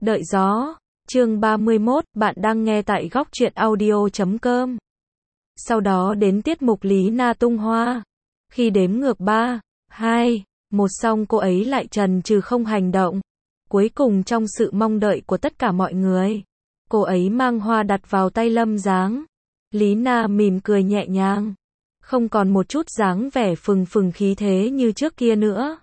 Đợi gió. Chương 31, bạn đang nghe tại góc truyện audio.com. Sau đó đến tiết mục Lý Na tung hoa. Khi đếm ngược 3, 2, 1 xong cô ấy lại chần chừ không hành động. Cuối cùng trong sự mong đợi của tất cả mọi người, cô ấy mang hoa đặt vào tay Lâm Giáng. Lý Na mỉm cười nhẹ nhàng, không còn một chút dáng vẻ phừng phừng khí thế như trước kia nữa.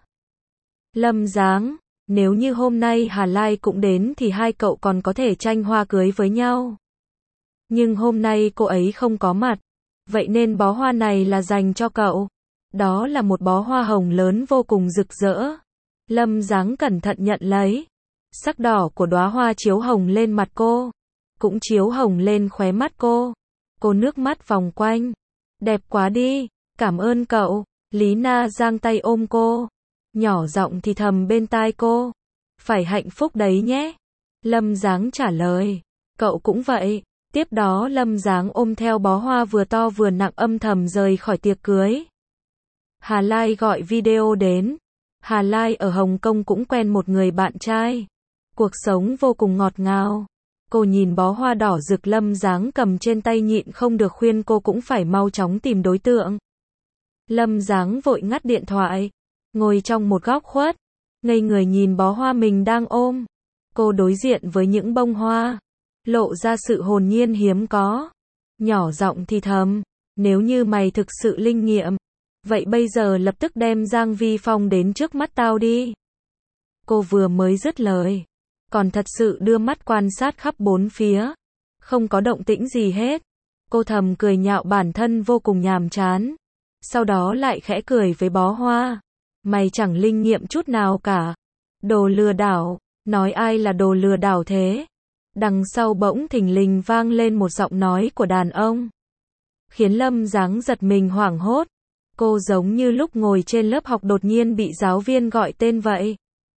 Lâm Giáng, nếu như hôm nay Hà Lai cũng đến thì hai cậu còn có thể tranh hoa cưới với nhau. Nhưng hôm nay cô ấy không có mặt, vậy nên bó hoa này là dành cho cậu. Đó là một bó hoa hồng lớn vô cùng rực rỡ. Lâm Giáng cẩn thận nhận lấy. Sắc đỏ của đóa hoa chiếu hồng lên mặt cô, cũng chiếu hồng lên khóe mắt cô. Cô nước mắt vòng quanh. Đẹp quá đi, cảm ơn cậu. Lý Na giang tay ôm cô, nhỏ giọng thì thầm bên tai cô. Phải hạnh phúc đấy nhé. Lâm Giáng trả lời. Cậu cũng vậy. Tiếp đó Lâm Giáng ôm theo bó hoa vừa to vừa nặng âm thầm rời khỏi tiệc cưới. Hà Lai gọi video đến. Hà Lai ở Hồng Kông cũng quen một người bạn trai. Cuộc sống vô cùng ngọt ngào. Cô nhìn bó hoa đỏ rực Lâm Giáng cầm trên tay nhịn không được khuyên cô cũng phải mau chóng tìm đối tượng. Lâm Giáng vội ngắt điện thoại, ngồi trong một góc khuất, ngây người nhìn bó hoa mình đang ôm. Cô đối diện với những bông hoa, lộ ra sự hồn nhiên hiếm có. Nhỏ giọng thì thầm, nếu như mày thực sự linh nghiệm, vậy bây giờ lập tức đem Giang Vi Phong đến trước mắt tao đi. Cô vừa mới dứt lời, còn thật sự đưa mắt quan sát khắp bốn phía. Không có động tĩnh gì hết. Cô thầm cười nhạo bản thân vô cùng nhàm chán. Sau đó lại khẽ cười với bó hoa. Mày chẳng linh nghiệm chút nào cả. Đồ lừa đảo. Nói ai là đồ lừa đảo thế? Đằng sau bỗng thình lình vang lên một giọng nói của đàn ông, khiến Lâm Giáng giật mình hoảng hốt. Cô giống như lúc ngồi trên lớp học đột nhiên bị giáo viên gọi tên vậy.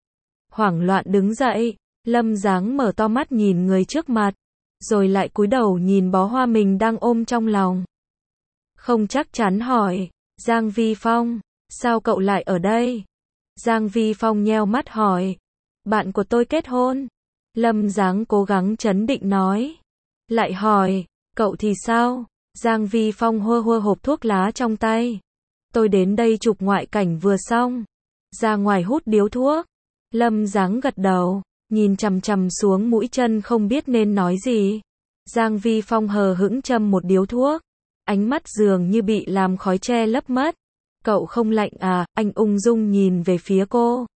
Hoảng loạn đứng dậy. Lâm Giáng mở to mắt nhìn người trước mặt, rồi lại cúi đầu nhìn bó hoa mình đang ôm trong lòng. Không chắc chắn hỏi, Giang Vi Phong, sao cậu lại ở đây? Giang Vi Phong nheo mắt hỏi, bạn của tôi kết hôn. Lâm Giáng cố gắng trấn định nói. Lại hỏi, cậu thì sao? Giang Vi Phong hơ hơ hộp thuốc lá trong tay. Tôi đến đây chụp ngoại cảnh vừa xong, ra ngoài hút điếu thuốc. Lâm Giáng gật đầu, nhìn chằm chằm xuống mũi chân không biết nên nói gì. Giang Vi Phong hờ hững châm một điếu thuốc, ánh mắt dường như bị làm khói che lấp mất. Cậu không lạnh à? Anh ung dung nhìn về phía cô.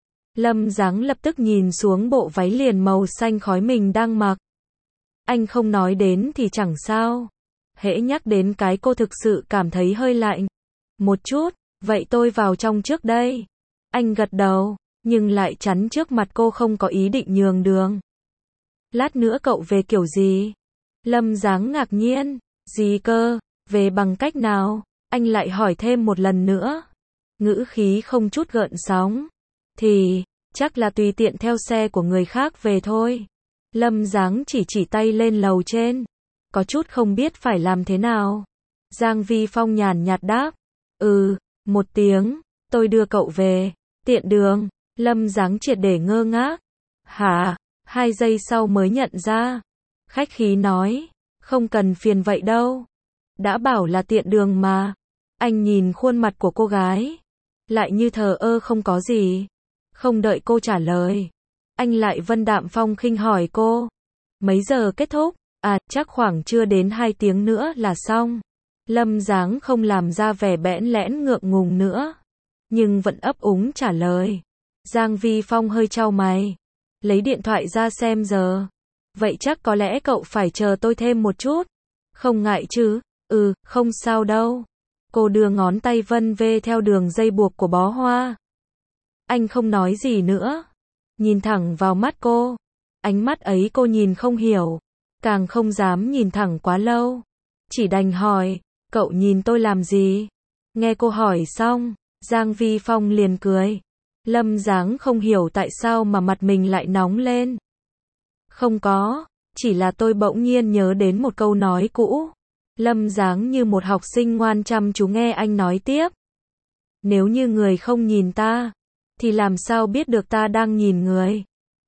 Lâm Giáng lập tức nhìn xuống bộ váy liền màu xanh khói mình đang mặc. Anh không nói đến thì chẳng sao. Hễ nhắc đến cái cô thực sự cảm thấy hơi lạnh. Một chút, vậy tôi vào trong trước đây. Anh gật đầu, nhưng lại chắn trước mặt cô không có ý định nhường đường. Lát nữa cậu về kiểu gì? Lâm Giáng ngạc nhiên. Gì cơ? Về bằng cách nào? Anh lại hỏi thêm một lần nữa. Ngữ khí không chút gợn sóng. Thì, chắc là tùy tiện theo xe của người khác về thôi. Lâm Giáng chỉ tay lên lầu trên. Có chút không biết phải làm thế nào. Giang Vi Phong nhàn nhạt đáp. Một tiếng, tôi đưa cậu về. Tiện đường. Lâm Giáng triệt để ngơ ngác. Hả? 2 giây sau mới nhận ra. Khách khí nói. Không cần phiền vậy đâu. Đã bảo là tiện đường mà. Anh nhìn khuôn mặt của cô gái, lại như thờ ơ không có gì. Không đợi cô trả lời, anh lại vân đạm phong khinh hỏi cô. Mấy giờ kết thúc? À, chắc khoảng chưa đến 2 tiếng nữa là xong. Lâm Giáng không làm ra vẻ bẽn lẽn ngượng ngùng nữa, nhưng vẫn ấp úng trả lời. Giang Vi Phong hơi chau mày, lấy điện thoại ra xem giờ. Vậy chắc có lẽ cậu phải chờ tôi thêm một chút. Không ngại chứ? Không sao đâu. Cô đưa ngón tay vân vê theo đường dây buộc của bó hoa. Anh không nói gì nữa, nhìn thẳng vào mắt cô. Ánh mắt ấy cô nhìn không hiểu, càng không dám nhìn thẳng quá lâu. Chỉ đành hỏi, cậu nhìn tôi làm gì? Nghe cô hỏi xong, Giang Vi Phong liền cười. Lâm Giáng không hiểu tại sao mà mặt mình lại nóng lên. Không có, chỉ là tôi bỗng nhiên nhớ đến một câu nói cũ. Lâm Giáng như một học sinh ngoan chăm chú nghe anh nói tiếp. Nếu như người không nhìn ta, thì làm sao biết được ta đang nhìn người?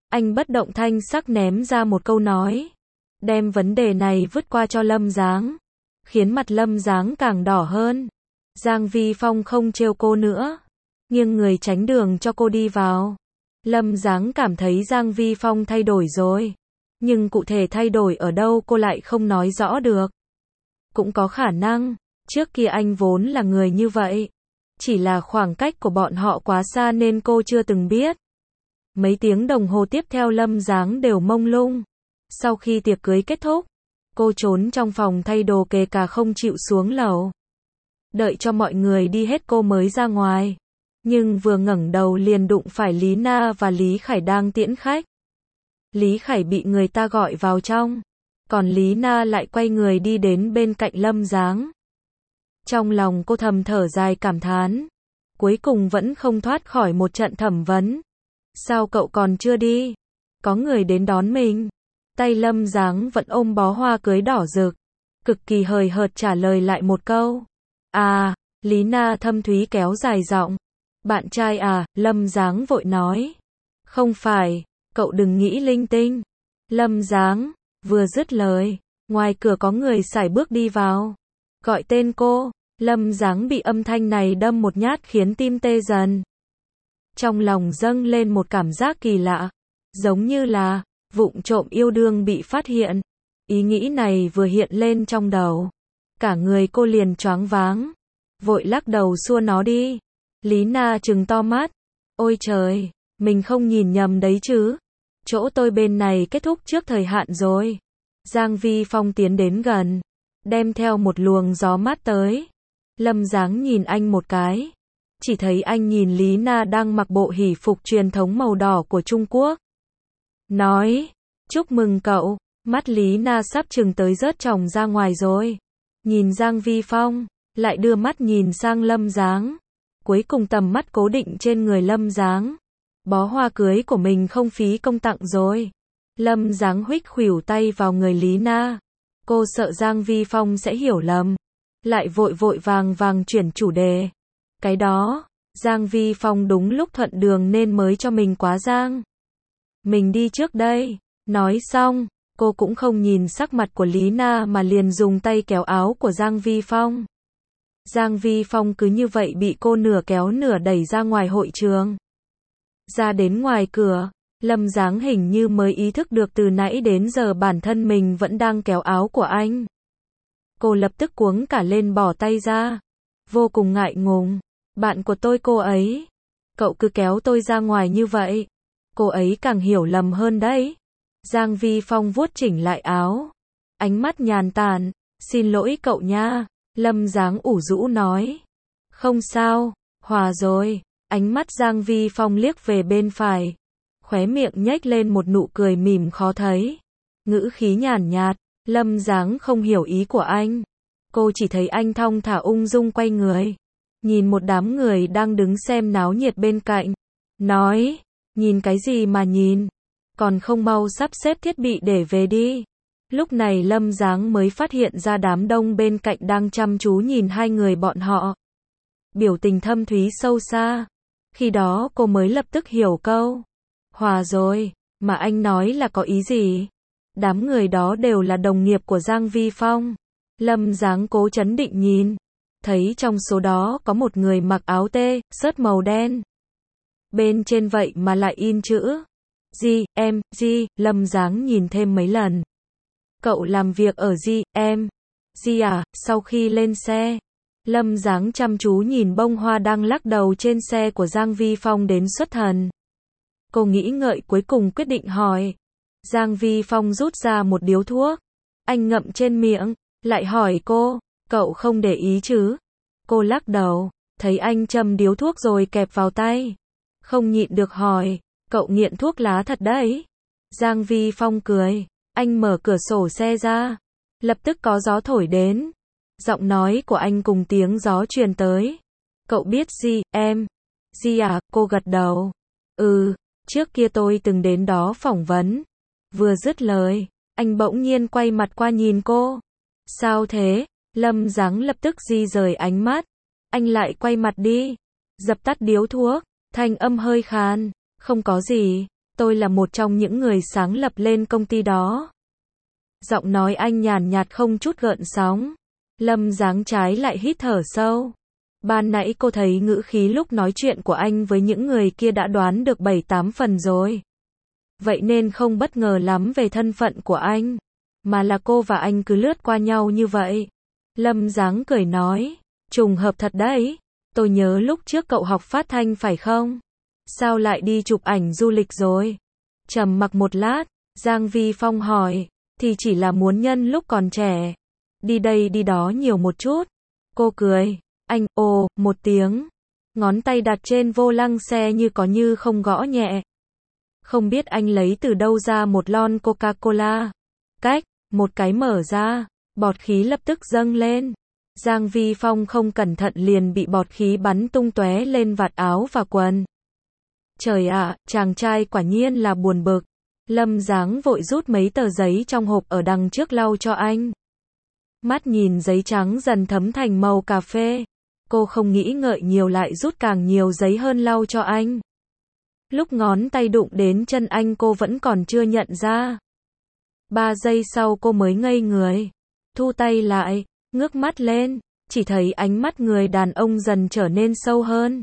Anh bất động thanh sắc ném ra một câu nói. Đem vấn đề này vứt qua cho Lâm Giáng. Khiến mặt Lâm Giáng càng đỏ hơn. Giang Vi Phong không trêu cô nữa. Nghiêng người tránh đường cho cô đi vào. Lâm Giáng cảm thấy Giang Vi Phong thay đổi rồi. Nhưng cụ thể thay đổi ở đâu cô lại không nói rõ được. Cũng có khả năng, trước kia anh vốn là người như vậy. Chỉ là khoảng cách của bọn họ quá xa nên cô chưa từng biết. Mấy tiếng đồng hồ tiếp theo Lâm Giáng đều mông lung. Sau khi tiệc cưới kết thúc, cô trốn trong phòng thay đồ kể cả không chịu xuống lầu. Đợi cho mọi người đi hết cô mới ra ngoài. Nhưng vừa ngẩng đầu liền đụng phải Lý Na và Lý Khải đang tiễn khách. Lý Khải bị người ta gọi vào trong. Còn Lý Na lại quay người đi đến bên cạnh Lâm Giáng. Trong lòng cô thầm thở dài cảm thán. Cuối cùng vẫn không thoát khỏi một trận thẩm vấn. Sao cậu còn chưa đi? Có người đến đón mình. Tay Lâm Giáng vẫn ôm bó hoa cưới đỏ rực. Cực kỳ hời hợt trả lời lại một câu. À, Lý Na thâm thúy kéo dài giọng. Bạn trai à, Lâm Giáng vội nói. Không phải, cậu đừng nghĩ linh tinh. Lâm Giáng, vừa dứt lời, ngoài cửa có người sải bước đi vào. Gọi tên cô, Lâm Giáng bị âm thanh này đâm một nhát khiến tim tê dần. Trong lòng dâng lên một cảm giác kỳ lạ, giống như là vụng trộm yêu đương bị phát hiện. Ý nghĩ này vừa hiện lên trong đầu, cả người cô liền choáng váng, vội lắc đầu xua nó đi. Lý Na trừng to mắt, ôi trời, mình không nhìn nhầm đấy chứ, chỗ tôi bên này kết thúc trước thời hạn rồi. Giang Vi Phong tiến đến gần, đem theo một luồng gió mát tới. Lâm Giáng nhìn anh một cái, chỉ thấy anh nhìn Lý Na đang mặc bộ hỷ phục truyền thống màu đỏ của Trung Quốc. Nói, chúc mừng cậu, mắt Lý Na sắp chừng tới rớt tròng ra ngoài rồi. Nhìn Giang Vi Phong, lại đưa mắt nhìn sang Lâm Giáng. Cuối cùng tầm mắt cố định trên người Lâm Giáng. Bó hoa cưới của mình không phí công tặng rồi. Lâm Giáng huých khuỷu tay vào người Lý Na. Cô sợ Giang Vi Phong sẽ hiểu lầm. Lại vội vội vàng chuyển chủ đề. Cái đó, Giang Vi Phong đúng lúc thuận đường nên mới cho mình quá giang. Mình đi trước đây. Nói xong, cô cũng không nhìn sắc mặt của Lý Na mà liền dùng tay kéo áo của Giang Vi Phong. Giang Vi Phong cứ như vậy bị cô nửa kéo nửa đẩy ra ngoài hội trường. Ra đến ngoài cửa, Lâm Giáng hình như mới ý thức được từ nãy đến giờ bản thân mình vẫn đang kéo áo của anh. Cô lập tức cuống cả lên bỏ tay ra. Vô cùng ngại ngùng. Bạn của tôi cô ấy. Cậu cứ kéo tôi ra ngoài như vậy. Cô ấy càng hiểu lầm hơn đấy. Giang Vi Phong vuốt chỉnh lại áo. Ánh mắt nhàn tản. Xin lỗi cậu nha. Lâm Giáng ủ rũ nói. Không sao, hòa rồi. Ánh mắt Giang Vi Phong liếc về bên phải. Khóe miệng nhếch lên một nụ cười mỉm khó thấy. Ngữ khí nhàn nhạt. Lâm Giáng không hiểu ý của anh. Cô chỉ thấy anh thong thả ung dung quay người. Nhìn một đám người đang đứng xem náo nhiệt bên cạnh. Nói, nhìn cái gì mà nhìn. Còn không mau sắp xếp thiết bị để về đi. Lúc này Lâm Giáng mới phát hiện ra đám đông bên cạnh đang chăm chú nhìn hai người bọn họ. Biểu tình thâm thúy sâu xa. Khi đó cô mới lập tức hiểu câu. Hòa rồi, mà anh nói là có ý gì? Đám người đó đều là đồng nghiệp của Giang Vi Phong. Lâm Giáng cố trấn định nhìn. Thấy trong số đó có một người mặc áo tê, sớt màu đen. Bên trên vậy mà lại in chữ. GM, Lâm Giáng nhìn thêm mấy lần. Cậu làm việc ở GM. À, sau khi lên xe. Lâm Giáng chăm chú nhìn bông hoa đang lắc đầu trên xe của Giang Vi Phong đến xuất thần. Cô nghĩ ngợi cuối cùng quyết định hỏi. Giang Vi Phong rút ra một điếu thuốc. Anh ngậm trên miệng, lại hỏi cô, cậu không để ý chứ? Cô lắc đầu, thấy anh châm điếu thuốc rồi kẹp vào tay. Không nhịn được hỏi, cậu nghiện thuốc lá thật đấy. Giang Vi Phong cười, anh mở cửa sổ xe ra. Lập tức có gió thổi đến. Giọng nói của anh cùng tiếng gió truyền tới. Cậu biết em? À, cô gật đầu. Trước kia tôi từng đến đó phỏng vấn. Vừa dứt lời, anh bỗng nhiên quay mặt qua nhìn cô. Sao thế? Lâm Giáng lập tức di rời ánh mắt. Anh lại quay mặt đi. Dập tắt điếu thuốc, thanh âm hơi khàn. Không có gì. Tôi là một trong những người sáng lập lên công ty đó. Giọng nói anh nhàn nhạt không chút gợn sóng. Lâm Giáng trái lại hít thở sâu. Ban nãy cô thấy ngữ khí lúc nói chuyện của anh với những người kia đã đoán được 7-8 phần rồi. Vậy nên không bất ngờ lắm về thân phận của anh. Mà là cô và anh cứ lướt qua nhau như vậy. Lâm Giáng cười nói. Trùng hợp thật đấy. Tôi nhớ lúc trước cậu học phát thanh phải không? Sao lại đi chụp ảnh du lịch rồi? Trầm mặc một lát, Giang Vi Phong hỏi. Thì chỉ là muốn nhân lúc còn trẻ. Đi đây đi đó nhiều một chút. Cô cười. Anh, ồ, một tiếng. Ngón tay đặt trên vô lăng xe như có như không gõ nhẹ. Không biết anh lấy từ đâu ra một lon Coca-Cola. Cách, một cái mở ra, bọt khí lập tức dâng lên. Giang Vi Phong không cẩn thận liền bị bọt khí bắn tung tóe lên vạt áo và quần. Trời ạ, chàng trai quả nhiên là buồn bực. Lâm Giáng vội rút mấy tờ giấy trong hộp ở đằng trước lau cho anh. Mắt nhìn giấy trắng dần thấm thành màu cà phê. Cô không nghĩ ngợi nhiều lại rút càng nhiều giấy hơn lau cho anh. Lúc ngón tay đụng đến chân anh cô vẫn còn chưa nhận ra. 3 giây sau cô mới ngây người. Thu tay lại, ngước mắt lên, chỉ thấy ánh mắt người đàn ông dần trở nên sâu hơn.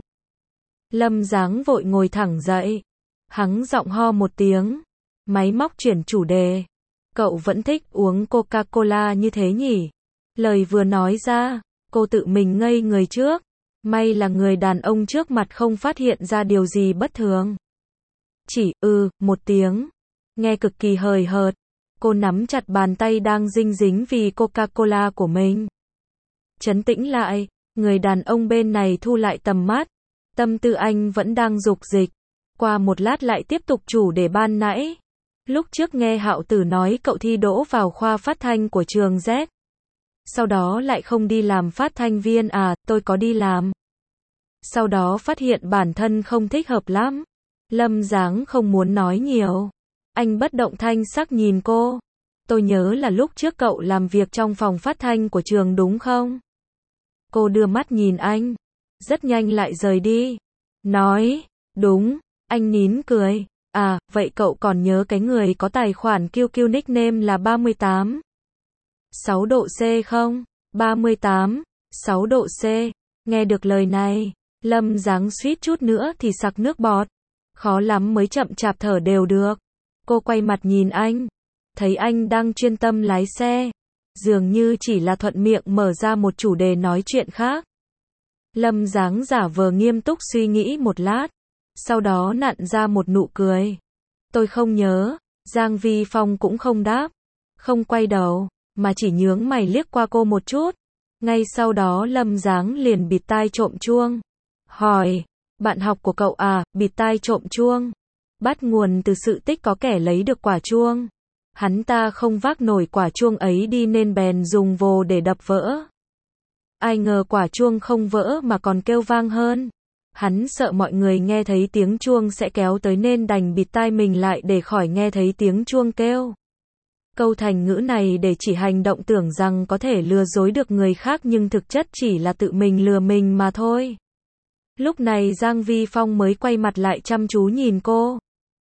Lâm Giáng vội ngồi thẳng dậy. Hắng giọng ho một tiếng. Máy móc chuyển chủ đề. Cậu vẫn thích uống Coca-Cola như thế nhỉ? Lời vừa nói ra, cô tự mình ngây người trước. May là người đàn ông trước mặt không phát hiện ra điều gì bất thường. Chỉ, một tiếng. Nghe cực kỳ hời hợt. Cô nắm chặt bàn tay đang dinh dính vì Coca-Cola của mình. Trấn tĩnh lại, người đàn ông bên này thu lại tầm mắt. Tâm tư anh vẫn đang dục dịch. Qua một lát lại tiếp tục chủ đề ban nãy. Lúc trước nghe Hạo Tử nói cậu thi đỗ vào khoa phát thanh của trường Z. Sau đó lại không đi làm phát thanh viên à, tôi có đi làm. Sau đó phát hiện bản thân không thích hợp lắm. Lâm Giáng không muốn nói nhiều. Anh bất động thanh sắc nhìn cô. Tôi nhớ là lúc trước cậu làm việc trong phòng phát thanh của trường đúng không? Cô đưa mắt nhìn anh. Rất nhanh lại rời đi. Nói, đúng, anh nín cười. À, vậy cậu còn nhớ cái người có tài khoản QQ nickname là 38. 6 độ C không? 38, 6 độ C. Nghe được lời này, Lâm Giáng suýt chút nữa thì sặc nước bọt. Khó lắm mới chậm chạp thở đều được. Cô quay mặt nhìn anh. Thấy anh đang chuyên tâm lái xe. Dường như chỉ là thuận miệng mở ra một chủ đề nói chuyện khác. Lâm Giáng giả vờ nghiêm túc suy nghĩ một lát. Sau đó nặn ra một nụ cười. Tôi không nhớ. Giang Vi Phong cũng không đáp. Không quay đầu, mà chỉ nhướng mày liếc qua cô một chút. Ngay sau đó Lâm Giáng liền bịt tai trộm chuông. Hỏi, bạn học của cậu à, bịt tai trộm chuông. Bắt nguồn từ sự tích có kẻ lấy được quả chuông. Hắn ta không vác nổi quả chuông ấy đi nên bèn dùng vồ để đập vỡ. Ai ngờ quả chuông không vỡ mà còn kêu vang hơn. Hắn sợ mọi người nghe thấy tiếng chuông sẽ kéo tới nên đành bịt tai mình lại để khỏi nghe thấy tiếng chuông kêu. Câu thành ngữ này để chỉ hành động tưởng rằng có thể lừa dối được người khác nhưng thực chất chỉ là tự mình lừa mình mà thôi. Lúc này Giang Vi Phong mới quay mặt lại chăm chú nhìn cô.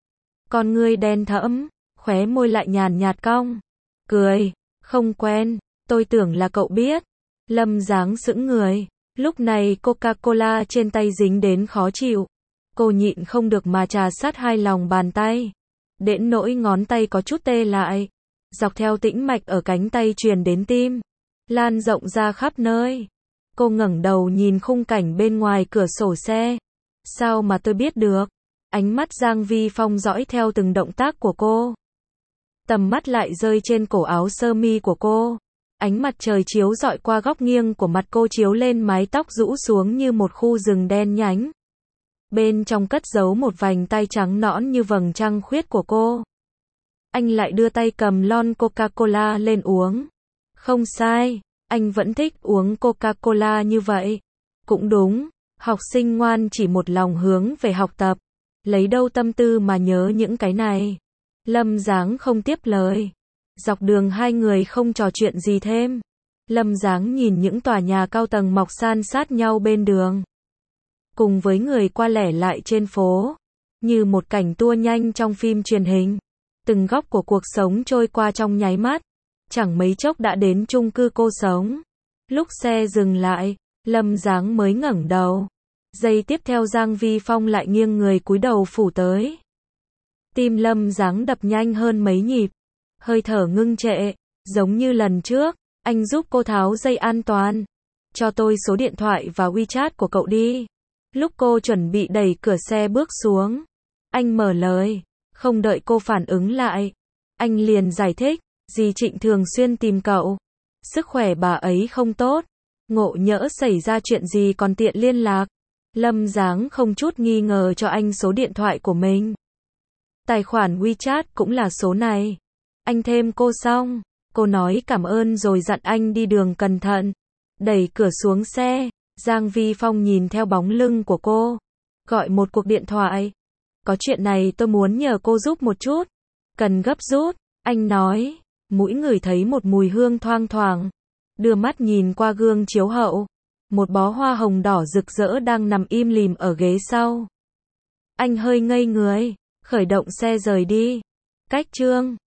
Con ngươi đen thẫm, khóe môi lại nhàn nhạt cong. Cười, không quen, tôi tưởng là cậu biết. Lâm Giáng sững người. Lúc này Coca-Cola trên tay dính đến khó chịu. Cô nhịn không được mà trà sát hai lòng bàn tay. Đến nỗi ngón tay có chút tê lại. Dọc theo tĩnh mạch ở cánh tay truyền đến tim. Lan rộng ra khắp nơi. Cô ngẩng đầu nhìn khung cảnh bên ngoài cửa sổ xe. Sao mà tôi biết được? Ánh mắt Giang Vi Phong dõi theo từng động tác của cô. Tầm mắt lại rơi trên cổ áo sơ mi của cô. Ánh mặt trời chiếu rọi qua góc nghiêng của mặt cô chiếu lên mái tóc rũ xuống như một khu rừng đen nhánh. Bên trong cất giấu một vành tay trắng nõn như vầng trăng khuyết của cô. Anh lại đưa tay cầm lon Coca-Cola lên uống. Không sai, anh vẫn thích uống Coca-Cola như vậy. Cũng đúng, học sinh ngoan chỉ một lòng hướng về học tập. Lấy đâu tâm tư mà nhớ những cái này. Lâm Giáng không tiếp lời. Dọc đường hai người không trò chuyện gì thêm. Lâm Giáng nhìn những tòa nhà cao tầng mọc san sát nhau bên đường. Cùng với người qua lẻ lại trên phố. Như một cảnh tua nhanh trong phim truyền hình. Từng góc của cuộc sống trôi qua trong nháy mắt. Chẳng mấy chốc đã đến chung cư cô sống. Lúc xe dừng lại, Lâm Giáng mới ngẩng đầu. Giây tiếp theo Giang Vi Phong lại nghiêng người cúi đầu phủ tới. Tim Lâm Giáng đập nhanh hơn mấy nhịp. Hơi thở ngưng trệ. Giống như lần trước, anh giúp cô tháo dây an toàn. Cho tôi số điện thoại và WeChat của cậu đi. Lúc cô chuẩn bị đẩy cửa xe bước xuống, anh mở lời. Không đợi cô phản ứng lại, anh liền giải thích. Dì Trịnh thường xuyên tìm cậu. Sức khỏe bà ấy không tốt. Ngộ nhỡ xảy ra chuyện gì còn tiện liên lạc. Lâm Giáng không chút nghi ngờ cho anh số điện thoại của mình. Tài khoản WeChat cũng là số này. Anh thêm cô xong. Cô nói cảm ơn rồi dặn anh đi đường cẩn thận. Đẩy cửa xuống xe, Giang Vi Phong nhìn theo bóng lưng của cô. Gọi một cuộc điện thoại. Có chuyện này tôi muốn nhờ cô giúp một chút. Cần gấp rút, anh nói. Mũi người thấy một mùi hương thoang thoảng. Đưa mắt nhìn qua gương chiếu hậu. Một bó hoa hồng đỏ rực rỡ đang nằm im lìm ở ghế sau. Anh hơi ngây người, khởi động xe rời đi. Cách chương